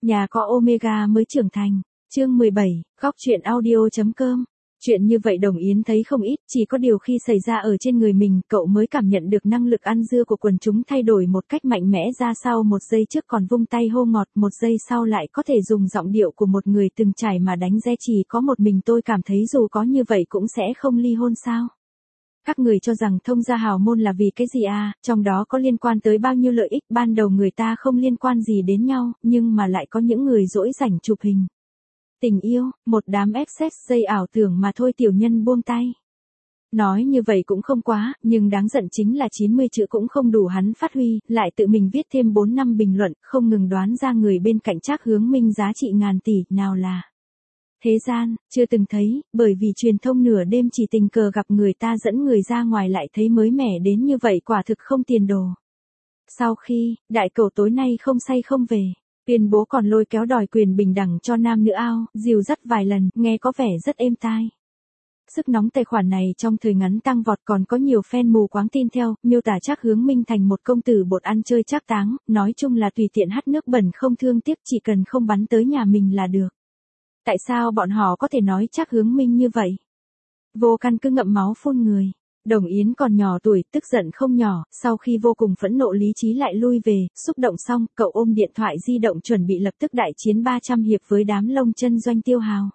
Nhà có Omega mới trưởng thành. Chương 17, góc truyện audio.com. Chuyện như vậy Đồng Yến thấy không ít, chỉ có điều khi xảy ra ở trên người mình, cậu mới cảm nhận được năng lực ăn dưa của quần chúng thay đổi một cách mạnh mẽ ra sao. Một giây trước còn vung tay hô ngọt, một giây sau lại có thể dùng giọng điệu của một người từng trải mà đánh re. Chỉ có một mình tôi cảm thấy dù có như vậy cũng sẽ không ly hôn sao. Các người cho rằng thông gia hào môn là vì cái gì à, trong đó có liên quan tới bao nhiêu lợi ích, ban đầu người ta không liên quan gì đến nhau, nhưng mà lại có những người dỗi rảnh chụp hình. Tình yêu, một đám FX dây ảo tưởng mà thôi. Tiểu Nhân buông tay. Nói như vậy cũng không quá, nhưng đáng giận chính là 90 chữ cũng không đủ hắn phát huy, lại tự mình viết thêm 4 năm bình luận, không ngừng đoán ra người bên cạnh Trác Hướng Minh giá trị ngàn tỷ, nào là thế gian, chưa từng thấy, bởi vì truyền thông nửa đêm chỉ tình cờ gặp người ta dẫn người ra ngoài lại thấy mới mẻ đến như vậy, quả thực không tiền đồ. Sau khi, đại cẩu tối nay không say không về, tuyên bố còn lôi kéo đòi quyền bình đẳng cho nam nữ ao, dìu dắt vài lần, nghe có vẻ rất êm tai. Sức nóng tài khoản này trong thời ngắn tăng vọt, còn có nhiều fan mù quáng tin theo, miêu tả Trác Hướng Minh thành một công tử bột ăn chơi trác táng, nói chung là tùy tiện hắt nước bẩn không thương tiếc, chỉ cần không bắn tới nhà mình là được. Tại sao bọn họ có thể nói Trác Hướng Minh như vậy? Vô căn cứ ngậm máu phun người. Đồng Yến còn nhỏ tuổi, tức giận không nhỏ, sau khi vô cùng phẫn nộ lý trí lại lui về, xúc động xong, cậu ôm điện thoại di động chuẩn bị lập tức đại chiến 300 hiệp với đám lông chân Doanh Tiêu Hào.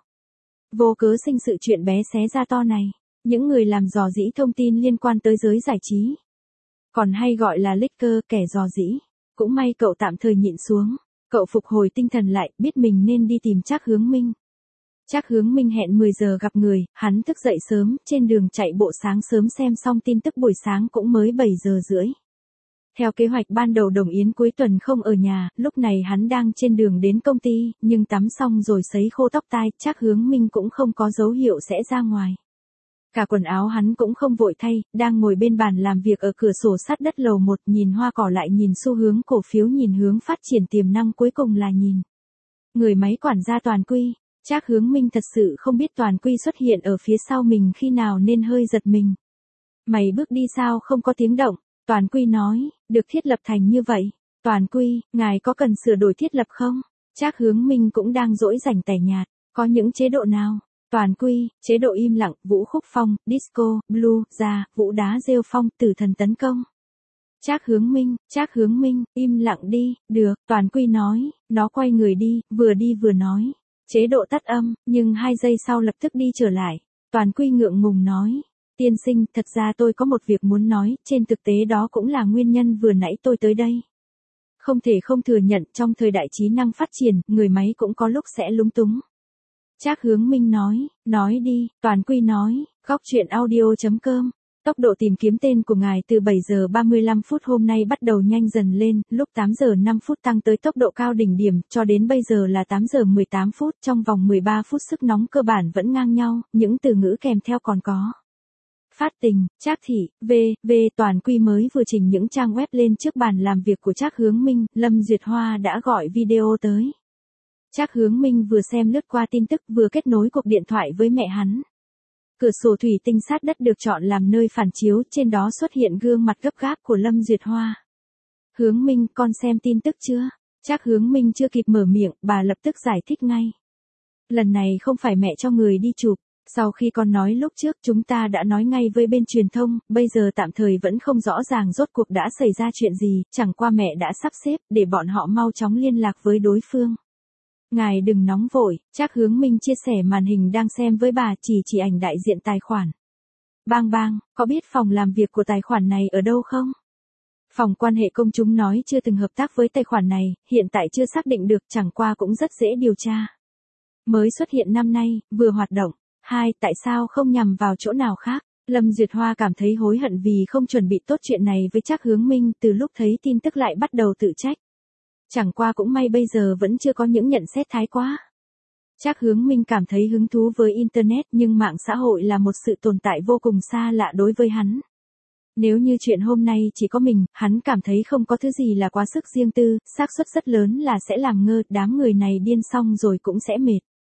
Vô cớ sinh sự chuyện bé xé ra to này, những người làm rò rỉ thông tin liên quan tới giới giải trí, còn hay gọi là leaker, kẻ rò rỉ. Cũng may cậu tạm thời nhịn xuống, cậu phục hồi tinh thần lại, biết mình nên đi tìm Trác Hướng Minh. Trác Hướng Minh hẹn 10 giờ gặp người, hắn thức dậy sớm, trên đường chạy bộ sáng sớm xem xong tin tức buổi sáng cũng mới 7 giờ rưỡi. Theo kế hoạch ban đầu Đồng Yến cuối tuần không ở nhà, lúc này hắn đang trên đường đến công ty, nhưng tắm xong rồi sấy khô tóc tai, Trác Hướng Minh cũng không có dấu hiệu sẽ ra ngoài. Cả quần áo hắn cũng không vội thay, đang ngồi bên bàn làm việc ở cửa sổ sát đất lầu 1, nhìn hoa cỏ lại nhìn xu hướng cổ phiếu, nhìn hướng phát triển tiềm năng, cuối cùng là nhìn người máy quản gia Toàn Quy. Trác Hướng Minh thật sự không biết Toàn Quy xuất hiện ở phía sau mình khi nào nên hơi giật mình. Mày bước đi sao không có tiếng động? Toàn Quy nói, được thiết lập thành như vậy. Toàn Quy, ngài có cần sửa đổi thiết lập không? Trác Hướng Minh cũng đang dỗi rảnh tẻ nhạt, có những chế độ nào? Toàn Quy, chế độ im lặng, vũ khúc phong, disco, blue, ra, vũ đá rêu phong, tử thần tấn công. Trác Hướng Minh, im lặng đi, được, Toàn Quy nói, nó quay người đi vừa nói. Chế độ tắt âm, nhưng 2 giây sau lập tức đi trở lại. Toàn Quy ngượng ngùng nói, tiên sinh, thật ra tôi có một việc muốn nói, trên thực tế đó cũng là nguyên nhân vừa nãy tôi tới đây. Không thể không thừa nhận, trong thời đại trí năng phát triển, người máy cũng có lúc sẽ lúng túng. Trác Hướng Minh nói đi, Toàn Quy nói, góc truyện audio.com. Tốc độ tìm kiếm tên của ngài từ 7 giờ 35 phút hôm nay bắt đầu nhanh dần lên, lúc 8 giờ 5 phút tăng tới tốc độ cao đỉnh điểm, cho đến bây giờ là 8 giờ 18 phút, trong vòng 13 phút sức nóng cơ bản vẫn ngang nhau, những từ ngữ kèm theo còn có phát tình, Trác thị, Toàn Quy mới vừa chỉnh những trang web lên trước bàn làm việc của Trác Hướng Minh, Lâm Duyệt Hoa đã gọi video tới. Trác Hướng Minh vừa xem lướt qua tin tức vừa kết nối cuộc điện thoại với mẹ hắn. Cửa sổ thủy tinh sát đất được chọn làm nơi phản chiếu, trên đó xuất hiện gương mặt gấp gáp của Lâm Duyệt Hoa. Hướng Minh, con xem tin tức chưa? Trác Hướng Minh chưa kịp mở miệng, bà lập tức giải thích ngay. Lần này không phải mẹ cho người đi chụp, sau khi con nói lúc trước chúng ta đã nói ngay với bên truyền thông, bây giờ tạm thời vẫn không rõ ràng rốt cuộc đã xảy ra chuyện gì, chẳng qua mẹ đã sắp xếp để bọn họ mau chóng liên lạc với đối phương. Ngài đừng nóng vội, Trác Hướng Minh chia sẻ màn hình đang xem với bà, chỉ ảnh đại diện tài khoản. Bang, có biết phòng làm việc của tài khoản này ở đâu không? Phòng quan hệ công chúng nói chưa từng hợp tác với tài khoản này, hiện tại chưa xác định được, chẳng qua cũng rất dễ điều tra. Mới xuất hiện năm nay, vừa hoạt động. 2. Tại sao không nhằm vào chỗ nào khác? Lâm Duyệt Hoa cảm thấy hối hận vì không chuẩn bị tốt chuyện này với Trác Hướng Minh, từ lúc thấy tin tức lại bắt đầu tự trách. Chẳng qua cũng may bây giờ vẫn chưa có những nhận xét thái quá. Trác Hướng Minh cảm thấy hứng thú với Internet, nhưng mạng xã hội là một sự tồn tại vô cùng xa lạ đối với hắn. Nếu như chuyện hôm nay chỉ có mình, hắn cảm thấy không có thứ gì là quá sức riêng tư, xác suất rất lớn là sẽ làm ngơ, đám người này điên xong rồi cũng sẽ mệt.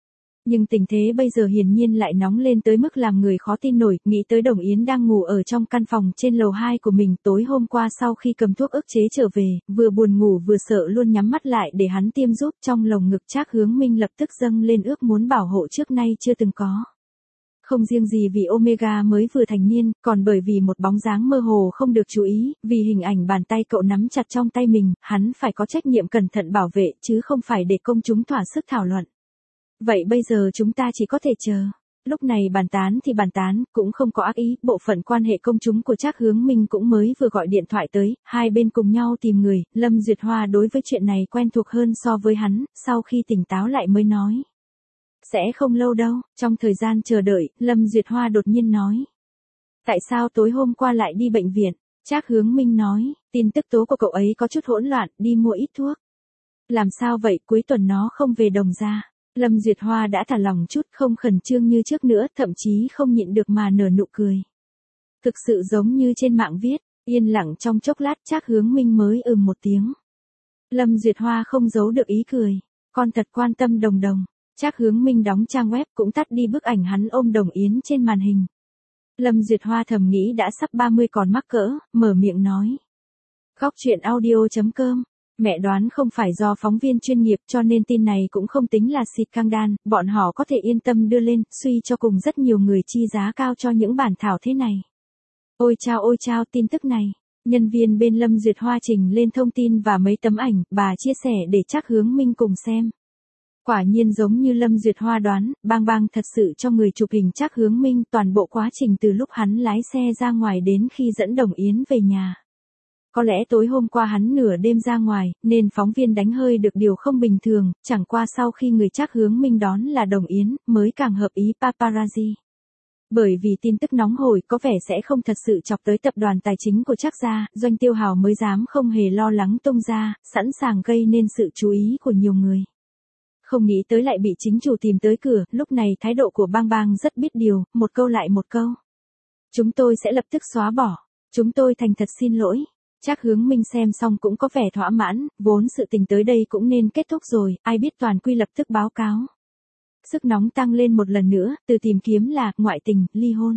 Nhưng tình thế bây giờ hiển nhiên lại nóng lên tới mức làm người khó tin nổi, nghĩ tới Đồng Yến đang ngủ ở trong căn phòng trên lầu 2 của mình tối hôm qua sau khi cầm thuốc ức chế trở về, vừa buồn ngủ vừa sợ luôn nhắm mắt lại để hắn tiêm giúp, trong lồng ngực Trác Hướng Minh lập tức dâng lên ước muốn bảo hộ trước nay chưa từng có. Không riêng gì vì Omega mới vừa thành niên, còn bởi vì một bóng dáng mơ hồ không được chú ý, vì hình ảnh bàn tay cậu nắm chặt trong tay mình, hắn phải có trách nhiệm cẩn thận bảo vệ chứ không phải để công chúng thỏa sức thảo luận. Vậy bây giờ chúng ta chỉ có thể chờ. Lúc này bàn tán thì bàn tán, cũng không có ác ý, bộ phận quan hệ công chúng của Trác Hướng Minh cũng mới vừa gọi điện thoại tới, hai bên cùng nhau tìm người, Lâm Duyệt Hoa đối với chuyện này quen thuộc hơn so với hắn, sau khi tỉnh táo lại mới nói. Sẽ không lâu đâu, trong thời gian chờ đợi, Lâm Duyệt Hoa đột nhiên nói. Tại sao tối hôm qua lại đi bệnh viện? Trác Hướng Minh nói, tin tức tố của cậu ấy có chút hỗn loạn, đi mua ít thuốc. Làm sao vậy, cuối tuần nó không về Đồng gia. Lâm Duyệt Hoa đã thả lòng chút, không khẩn trương như trước nữa, thậm chí không nhịn được mà nở nụ cười. Thực sự giống như trên mạng viết, yên lặng trong chốc lát Trác Hướng Minh mới một tiếng. Lâm Duyệt Hoa không giấu được ý cười, con thật quan tâm Đồng Đồng. Trác Hướng Minh đóng trang web cũng tắt đi bức ảnh hắn ôm Đồng Yến trên màn hình. Lâm Duyệt Hoa thầm nghĩ đã sắp 30 còn mắc cỡ, mở miệng nói. Góc truyện audio.com. Mẹ đoán không phải do phóng viên chuyên nghiệp cho nên tin này cũng không tính là xịt căng đan, bọn họ có thể yên tâm đưa lên, suy cho cùng rất nhiều người chi giá cao cho những bản thảo thế này. Ôi chao tin tức này. Nhân viên bên Lâm Duyệt Hoa trình lên thông tin và mấy tấm ảnh, bà chia sẻ để Trác Hướng Minh cùng xem. Quả nhiên giống như Lâm Duyệt Hoa đoán, Bang Bang thật sự cho người chụp hình Trác Hướng Minh toàn bộ quá trình từ lúc hắn lái xe ra ngoài đến khi dẫn Đồng Yến về nhà. Có lẽ tối hôm qua hắn nửa đêm ra ngoài, nên phóng viên đánh hơi được điều không bình thường, chẳng qua sau khi người Trác Hướng Minh đón là Đồng Yến, mới càng hợp ý paparazzi. Bởi vì tin tức nóng hổi có vẻ sẽ không thật sự chọc tới tập đoàn tài chính của Trác gia, Doanh Tiêu Hào mới dám không hề lo lắng tung ra, sẵn sàng gây nên sự chú ý của nhiều người. Không nghĩ tới lại bị chính chủ tìm tới cửa, lúc này thái độ của Bang Bang rất biết điều, một câu lại một câu. Chúng tôi sẽ lập tức xóa bỏ, chúng tôi thành thật xin lỗi. Trác Hướng Minh xem xong cũng có vẻ thỏa mãn, vốn sự tình tới đây cũng nên kết thúc rồi, ai biết toàn quy lập tức báo cáo. Sức nóng tăng lên một lần nữa, từ tìm kiếm là, ngoại tình, ly hôn.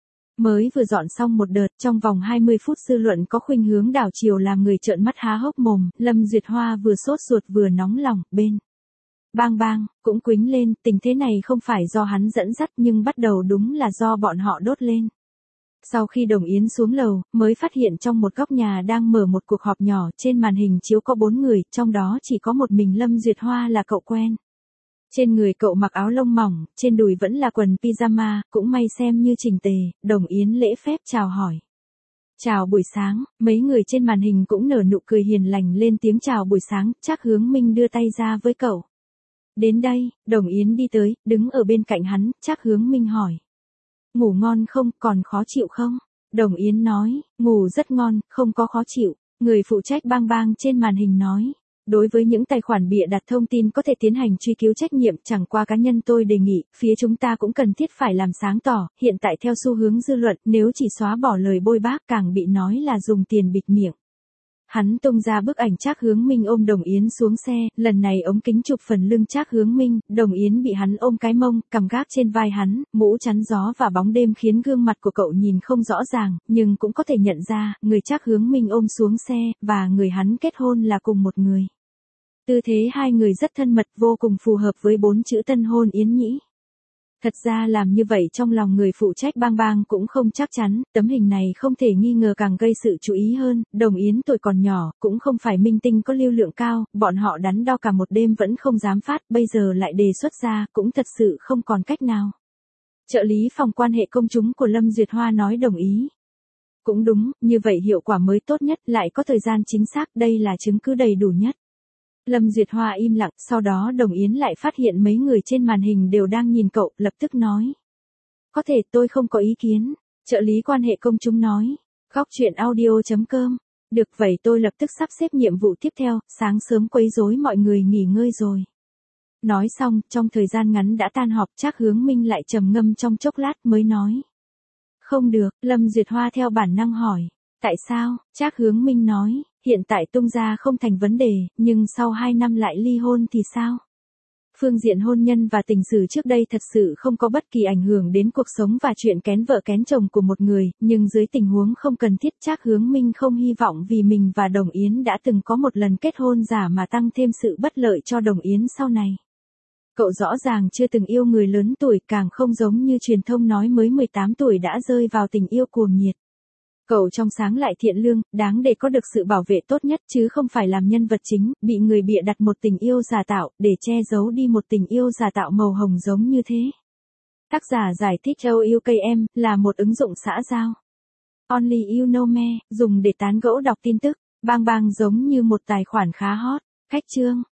Mới vừa dọn xong một đợt, trong vòng 20 phút dư luận có khuynh hướng đảo chiều làm người trợn mắt há hốc mồm, Lâm Duyệt Hoa vừa sốt ruột vừa nóng lòng, bên. Bang Bang, cũng quýnh lên, tình thế này không phải do hắn dẫn dắt nhưng bắt đầu đúng là do bọn họ đốt lên. Sau khi Đồng Yến xuống lầu, mới phát hiện trong một góc nhà đang mở một cuộc họp nhỏ, trên màn hình chiếu có 4 người, trong đó chỉ có một mình Lâm Duyệt Hoa là cậu quen. Trên người cậu mặc áo lông mỏng, trên đùi vẫn là quần pyjama, cũng may xem như chỉnh tề, Đồng Yến lễ phép chào hỏi. Chào buổi sáng, mấy người trên màn hình cũng nở nụ cười hiền lành lên tiếng chào buổi sáng, Trác Hướng Minh đưa tay ra với cậu. Đến đây, Đồng Yến đi tới, đứng ở bên cạnh hắn, Trác Hướng Minh hỏi. Ngủ ngon không, còn khó chịu không? Đồng Yến nói, ngủ rất ngon, không có khó chịu. Người phụ trách Bang Bang trên màn hình nói. Đối với những tài khoản bịa đặt thông tin có thể tiến hành truy cứu trách nhiệm, chẳng qua cá nhân tôi đề nghị, phía chúng ta cũng cần thiết phải làm sáng tỏ, hiện tại theo xu hướng dư luận, nếu chỉ xóa bỏ lời bôi bác càng bị nói là dùng tiền bịt miệng. Hắn tung ra bức ảnh Trác Hướng Minh ôm Đồng Yến xuống xe, lần này ống kính chụp phần lưng Trác Hướng Minh, Đồng Yến bị hắn ôm cái mông, cằm gác trên vai hắn, mũ chắn gió và bóng đêm khiến gương mặt của cậu nhìn không rõ ràng, nhưng cũng có thể nhận ra, người Trác Hướng Minh ôm xuống xe, và người hắn kết hôn là cùng một người. Tư thế hai người rất thân mật, vô cùng phù hợp với 4 chữ tân hôn Yến nhĩ. Thật ra làm như vậy trong lòng người phụ trách Bang Bang cũng không chắc chắn, tấm hình này không thể nghi ngờ càng gây sự chú ý hơn, Đồng Yến tuổi còn nhỏ, cũng không phải minh tinh có lưu lượng cao, bọn họ đắn đo cả một đêm vẫn không dám phát, bây giờ lại đề xuất ra, cũng thật sự không còn cách nào. Trợ lý phòng quan hệ công chúng của Lâm Duyệt Hoa nói đồng ý. Cũng đúng, như vậy hiệu quả mới tốt nhất, lại có thời gian chính xác, đây là chứng cứ đầy đủ nhất. Lâm Duyệt Hoa im lặng, sau đó Đồng Yến lại phát hiện mấy người trên màn hình đều đang nhìn cậu, lập tức nói. Có thể tôi không có ý kiến. Trợ lý quan hệ công chúng nói. Góc truyện audio.com. Được vậy tôi lập tức sắp xếp nhiệm vụ tiếp theo, sáng sớm quấy rối mọi người nghỉ ngơi rồi. Nói xong, trong thời gian ngắn đã tan họp, Trác Hướng Minh lại trầm ngâm trong chốc lát mới nói. Không được, Lâm Duyệt Hoa theo bản năng hỏi. Tại sao? Trác Hướng Minh nói. Hiện tại tung ra không thành vấn đề, nhưng sau 2 năm lại ly hôn thì sao? Phương diện hôn nhân và tình sử trước đây thật sự không có bất kỳ ảnh hưởng đến cuộc sống và chuyện kén vợ kén chồng của một người, nhưng dưới tình huống không cần thiết Trác Hướng Minh không hy vọng vì mình và Đồng Yến đã từng có một lần kết hôn giả mà tăng thêm sự bất lợi cho Đồng Yến sau này. Cậu rõ ràng chưa từng yêu người lớn tuổi, càng không giống như truyền thông nói mới 18 tuổi đã rơi vào tình yêu cuồng nhiệt. Cậu trong sáng lại thiện lương, đáng để có được sự bảo vệ tốt nhất chứ không phải làm nhân vật chính, bị người bịa đặt một tình yêu giả tạo, để che giấu đi một tình yêu giả tạo màu hồng giống như thế. Tác giả giải thích OUKM là một ứng dụng xã giao. Only You Know Me, dùng để tán gẫu đọc tin tức, bang bang giống như một tài khoản khá hot. Khách chương.